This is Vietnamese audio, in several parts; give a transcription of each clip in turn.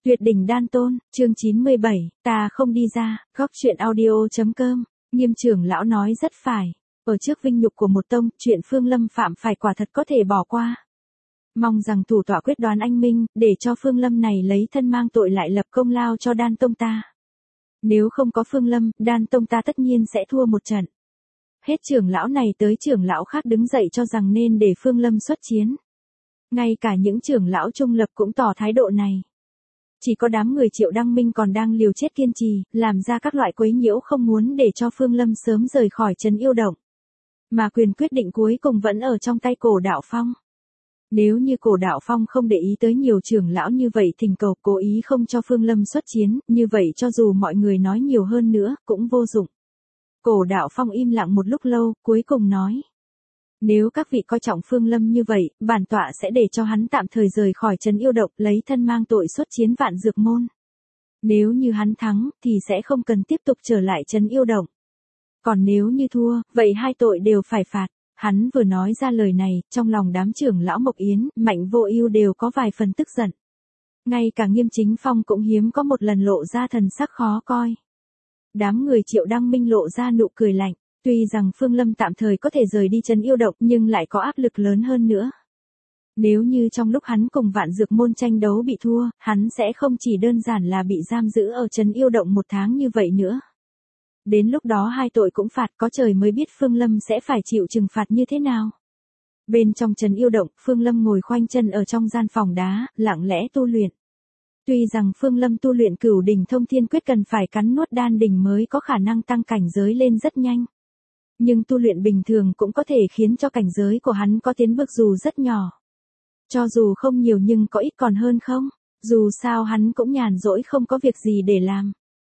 Tuyệt đỉnh đan tôn, chương 97, ta không đi ra, góc chuyện audio.com, Nghiêm trưởng lão nói rất phải. Ở trước vinh nhục của một tông, chuyện Phương Lâm phạm phải quả thật có thể bỏ qua. Mong rằng thủ tọa quyết đoán anh minh, để cho Phương Lâm này lấy thân mang tội lại lập công lao cho đan tông ta. Nếu không có Phương Lâm, đan tông ta tất nhiên sẽ thua một trận. Hết trưởng lão này tới trưởng lão khác đứng dậy cho rằng nên để Phương Lâm xuất chiến. Ngay cả những trưởng lão trung lập cũng tỏ thái độ này. Chỉ có đám người Triệu Đăng Minh còn đang liều chết kiên trì, làm ra các loại quấy nhiễu không muốn để cho Phương Lâm sớm rời khỏi trấn yêu động. Mà quyền quyết định cuối cùng vẫn ở trong tay Cổ Đạo Phong. Nếu như Cổ Đạo Phong không để ý tới nhiều trưởng lão như vậy thỉnh cầu cố ý không cho Phương Lâm xuất chiến, như vậy cho dù mọi người nói nhiều hơn nữa, cũng vô dụng. Cổ Đạo Phong im lặng một lúc lâu, cuối cùng nói. Nếu các vị coi trọng Phương Lâm như vậy, bản tọa sẽ để cho hắn tạm thời rời khỏi trấn yêu động, lấy thân mang tội xuất chiến Vạn Dược Môn. Nếu như hắn thắng, thì sẽ không cần tiếp tục trở lại trấn yêu động. Còn nếu như thua, vậy hai tội đều phải phạt. Hắn vừa nói ra lời này, trong lòng đám trưởng lão Mộc Yến, Mạnh Vô Ưu đều có vài phần tức giận. Ngay cả Nghiêm Chính Phong cũng hiếm có một lần lộ ra thần sắc khó coi. Đám người Triệu Đăng Minh lộ ra nụ cười lạnh. Tuy rằng Phương Lâm tạm thời có thể rời đi trấn yêu động nhưng lại có áp lực lớn hơn nữa. Nếu như trong lúc hắn cùng Vạn Dược Môn tranh đấu bị thua, hắn sẽ không chỉ đơn giản là bị giam giữ ở trấn yêu động một tháng như vậy nữa. Đến lúc đó hai tội cũng phạt, có trời mới biết Phương Lâm sẽ phải chịu trừng phạt như thế nào. Bên trong trấn yêu động, Phương Lâm ngồi khoanh chân ở trong gian phòng đá, lặng lẽ tu luyện. Tuy rằng Phương Lâm tu luyện Cửu Đỉnh Thông Thiên Quyết cần phải cắn nuốt đan đỉnh mới có khả năng tăng cảnh giới lên rất nhanh. Nhưng tu luyện bình thường cũng có thể khiến cho cảnh giới của hắn có tiến bước dù rất nhỏ. Cho dù không nhiều nhưng có ít còn hơn không, dù sao hắn cũng nhàn rỗi không có việc gì để làm.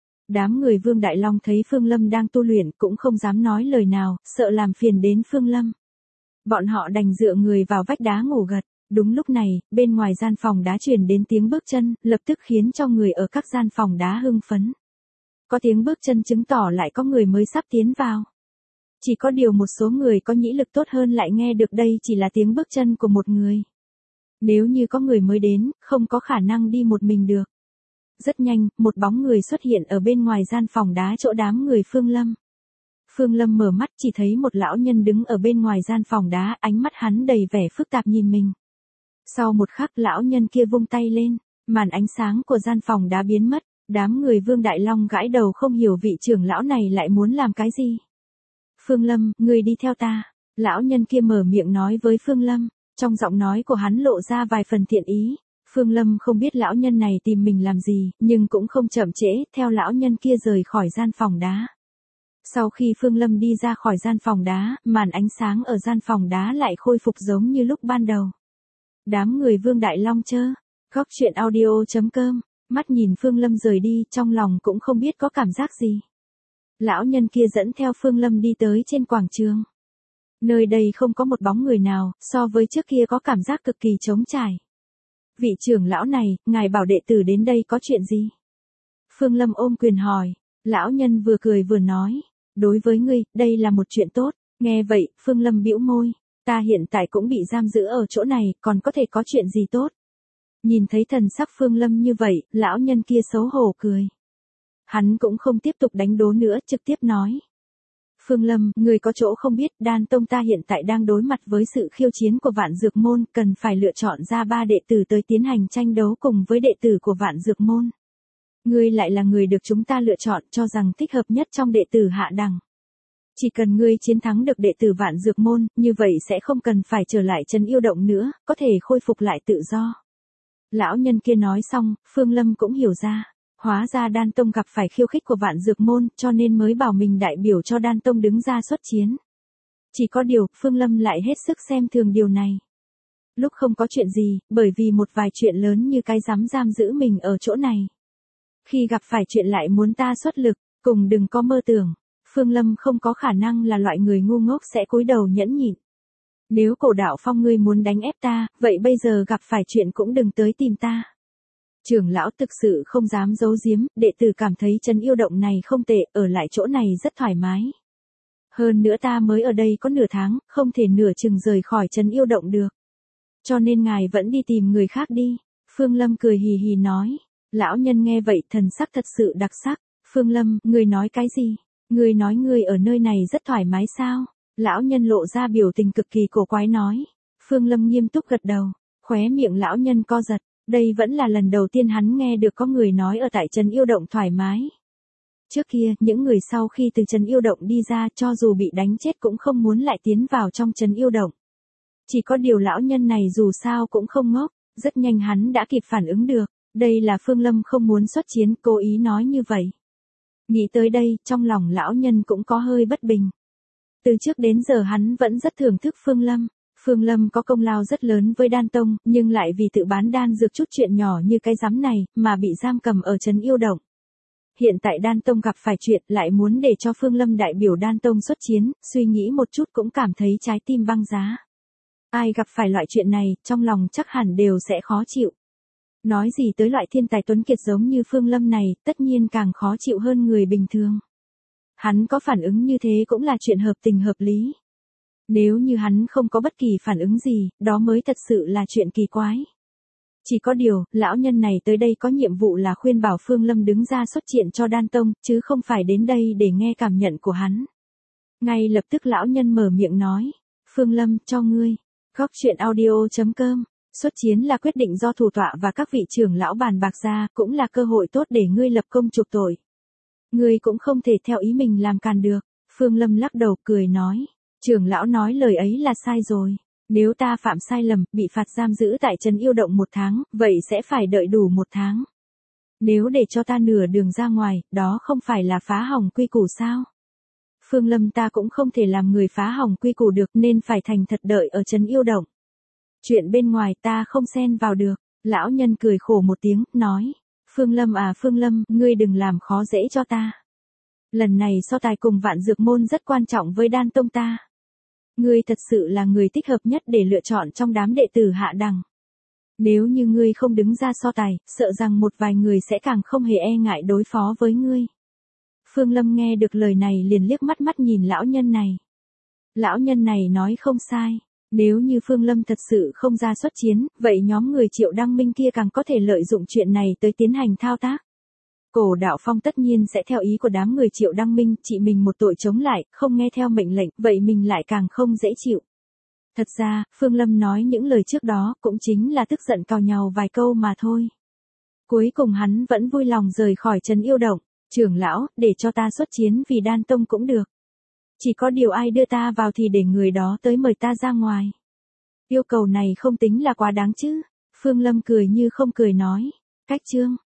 Đám người Vương Đại Long thấy Phương Lâm đang tu luyện cũng không dám nói lời nào, sợ làm phiền đến Phương Lâm. Bọn họ đành dựa người vào vách đá ngủ gật. Đúng lúc này, bên ngoài gian phòng đá truyền đến tiếng bước chân, lập tức khiến cho người ở các gian phòng đá hưng phấn. Có tiếng bước chân chứng tỏ lại có người mới sắp tiến vào. Chỉ có điều một số người có nhĩ lực tốt hơn lại nghe được đây chỉ là tiếng bước chân của một người. Nếu như có người mới đến, không có khả năng đi một mình được. Rất nhanh, một bóng người xuất hiện ở bên ngoài gian phòng đá chỗ đám người Phương Lâm. Phương Lâm mở mắt chỉ thấy một lão nhân đứng ở bên ngoài gian phòng đá, ánh mắt hắn đầy vẻ phức tạp nhìn mình. Sau một khắc lão nhân kia vung tay lên, màn ánh sáng của gian phòng đá biến mất, đám người Vương Đại Long gãi đầu không hiểu vị trưởng lão này lại muốn làm cái gì. Phương Lâm, ngươi đi theo ta. Lão nhân kia mở miệng nói với Phương Lâm, trong giọng nói của hắn lộ ra vài phần thiện ý. Phương Lâm không biết lão nhân này tìm mình làm gì, nhưng cũng không chậm trễ, theo lão nhân kia rời khỏi gian phòng đá. Sau khi Phương Lâm đi ra khỏi gian phòng đá, màn ánh sáng ở gian phòng đá lại khôi phục giống như lúc ban đầu. Đám người Vương Đại Long chơ, góc chuyện audio.com, mắt nhìn Phương Lâm rời đi, trong lòng cũng không biết có cảm giác gì. Lão nhân kia dẫn theo Phương Lâm đi tới trên quảng trường. Nơi đây không có một bóng người nào, so với trước kia có cảm giác cực kỳ trống trải. Vị trưởng lão này, ngài bảo đệ tử đến đây có chuyện gì? Phương Lâm ôm quyền hỏi. Lão nhân vừa cười vừa nói. Đối với ngươi, đây là một chuyện tốt. Nghe vậy, Phương Lâm bĩu môi. Ta hiện tại cũng bị giam giữ ở chỗ này, còn có thể có chuyện gì tốt? Nhìn thấy thần sắc Phương Lâm như vậy, lão nhân kia xấu hổ cười. Hắn cũng không tiếp tục đánh đố nữa, trực tiếp nói. Phương Lâm, người có chỗ không biết, đan tông ta hiện tại đang đối mặt với sự khiêu chiến của Vạn Dược Môn, cần phải lựa chọn ra 3 đệ tử tới tiến hành tranh đấu cùng với đệ tử của Vạn Dược Môn. Ngươi lại là người được chúng ta lựa chọn cho rằng thích hợp nhất trong đệ tử hạ đẳng. Chỉ cần ngươi chiến thắng được đệ tử Vạn Dược Môn, như vậy sẽ không cần phải trở lại trấn yêu động nữa, có thể khôi phục lại tự do. Lão nhân kia nói xong, Phương Lâm cũng hiểu ra. Hóa ra đan tông gặp phải khiêu khích của Vạn Dược Môn, cho nên mới bảo mình đại biểu cho đan tông đứng ra xuất chiến. Chỉ có điều, Phương Lâm lại hết sức xem thường điều này. Lúc không có chuyện gì, bởi vì một vài chuyện lớn như cái dám giam giữ mình ở chỗ này. Khi gặp phải chuyện lại muốn ta xuất lực, cùng đừng có mơ tưởng. Phương Lâm không có khả năng là loại người ngu ngốc sẽ cúi đầu nhẫn nhịn. Nếu Cổ Đạo Phong ngươi muốn đánh ép ta, vậy bây giờ gặp phải chuyện cũng đừng tới tìm ta. Trưởng lão thực sự không dám giấu giếm, đệ tử cảm thấy trấn yêu động này không tệ, ở lại chỗ này rất thoải mái. Hơn nữa ta mới ở đây có nửa tháng, không thể nửa chừng rời khỏi trấn yêu động được. Cho nên ngài vẫn đi tìm người khác đi. Phương Lâm cười hì hì nói. Lão nhân nghe vậy thần sắc thật sự đặc sắc. Phương Lâm, ngươi nói cái gì? Ngươi nói ngươi ở nơi này rất thoải mái sao? Lão nhân lộ ra biểu tình cực kỳ cổ quái nói. Phương Lâm nghiêm túc gật đầu, khóe miệng lão nhân co giật. Đây vẫn là lần đầu tiên hắn nghe được có người nói ở tại trấn Yêu Động thoải mái. Trước kia, những người sau khi từ trấn Yêu Động đi ra cho dù bị đánh chết cũng không muốn lại tiến vào trong trấn Yêu Động. Chỉ có điều lão nhân này dù sao cũng không ngốc, rất nhanh hắn đã kịp phản ứng được. Đây là Phương Lâm không muốn xuất chiến, cố ý nói như vậy. Nghĩ tới đây, trong lòng lão nhân cũng có hơi bất bình. Từ trước đến giờ hắn vẫn rất thưởng thức Phương Lâm. Phương Lâm có công lao rất lớn với Đan Tông, nhưng lại vì tự bán đan dược chút chuyện nhỏ như cái rắm này, mà bị giam cầm ở trấn Yêu Động. Hiện tại Đan Tông gặp phải chuyện lại muốn để cho Phương Lâm đại biểu Đan Tông xuất chiến, suy nghĩ một chút cũng cảm thấy trái tim băng giá. Ai gặp phải loại chuyện này, trong lòng chắc hẳn đều sẽ khó chịu. Nói gì tới loại thiên tài tuấn kiệt giống như Phương Lâm này, tất nhiên càng khó chịu hơn người bình thường. Hắn có phản ứng như thế cũng là chuyện hợp tình hợp lý. Nếu như hắn không có bất kỳ phản ứng gì, đó mới thật sự là chuyện kỳ quái. Chỉ có điều, lão nhân này tới đây có nhiệm vụ là khuyên bảo Phương Lâm đứng ra xuất diện cho Đan Tông, chứ không phải đến đây để nghe cảm nhận của hắn. Ngay lập tức lão nhân mở miệng nói, Phương Lâm, cho ngươi. Góc truyện audio.com. Xuất chiến là quyết định do thủ tọa và các vị trưởng lão bàn bạc ra, cũng là cơ hội tốt để ngươi lập công chuộc tội. Ngươi cũng không thể theo ý mình làm càn được. Phương Lâm lắc đầu cười nói, trưởng lão nói lời ấy là sai rồi. Nếu ta phạm sai lầm, bị phạt giam giữ tại trấn Yêu Động 1 tháng, vậy sẽ phải đợi đủ 1 tháng. Nếu để cho ta nửa đường ra ngoài, đó không phải là phá hỏng quy củ sao? Phương Lâm, ta cũng không thể làm người phá hỏng quy củ được nên phải thành thật đợi ở trấn Yêu Động. Chuyện bên ngoài ta không xen vào được. Lão nhân cười khổ một tiếng, nói. Phương Lâm à Phương Lâm, ngươi đừng làm khó dễ cho ta. Lần này so tài cùng Vạn Dược Môn rất quan trọng với Đan Tông ta. Ngươi thật sự là người thích hợp nhất để lựa chọn trong đám đệ tử hạ đẳng. Nếu như ngươi không đứng ra so tài, sợ rằng một vài người sẽ càng không hề e ngại đối phó với ngươi. Phương Lâm nghe được lời này liền liếc mắt nhìn lão nhân này. Lão nhân này nói không sai. Nếu như Phương Lâm thật sự không ra xuất chiến, vậy nhóm người Triệu Đăng Minh kia càng có thể lợi dụng chuyện này tới tiến hành thao tác. Cổ Đạo Phong tất nhiên sẽ theo ý của đám người Triệu Đăng Minh, chỉ mình một tội chống lại, không nghe theo mệnh lệnh, vậy mình lại càng không dễ chịu. Thật ra, Phương Lâm nói những lời trước đó cũng chính là tức giận càu nhàu vài câu mà thôi. Cuối cùng hắn vẫn vui lòng rời khỏi trấn Yêu Động. Trưởng lão, để cho ta xuất chiến vì Đan Tông cũng được. Chỉ có điều ai đưa ta vào thì để người đó tới mời ta ra ngoài. Yêu cầu này không tính là quá đáng chứ. Phương Lâm cười như không cười nói. Cách chương.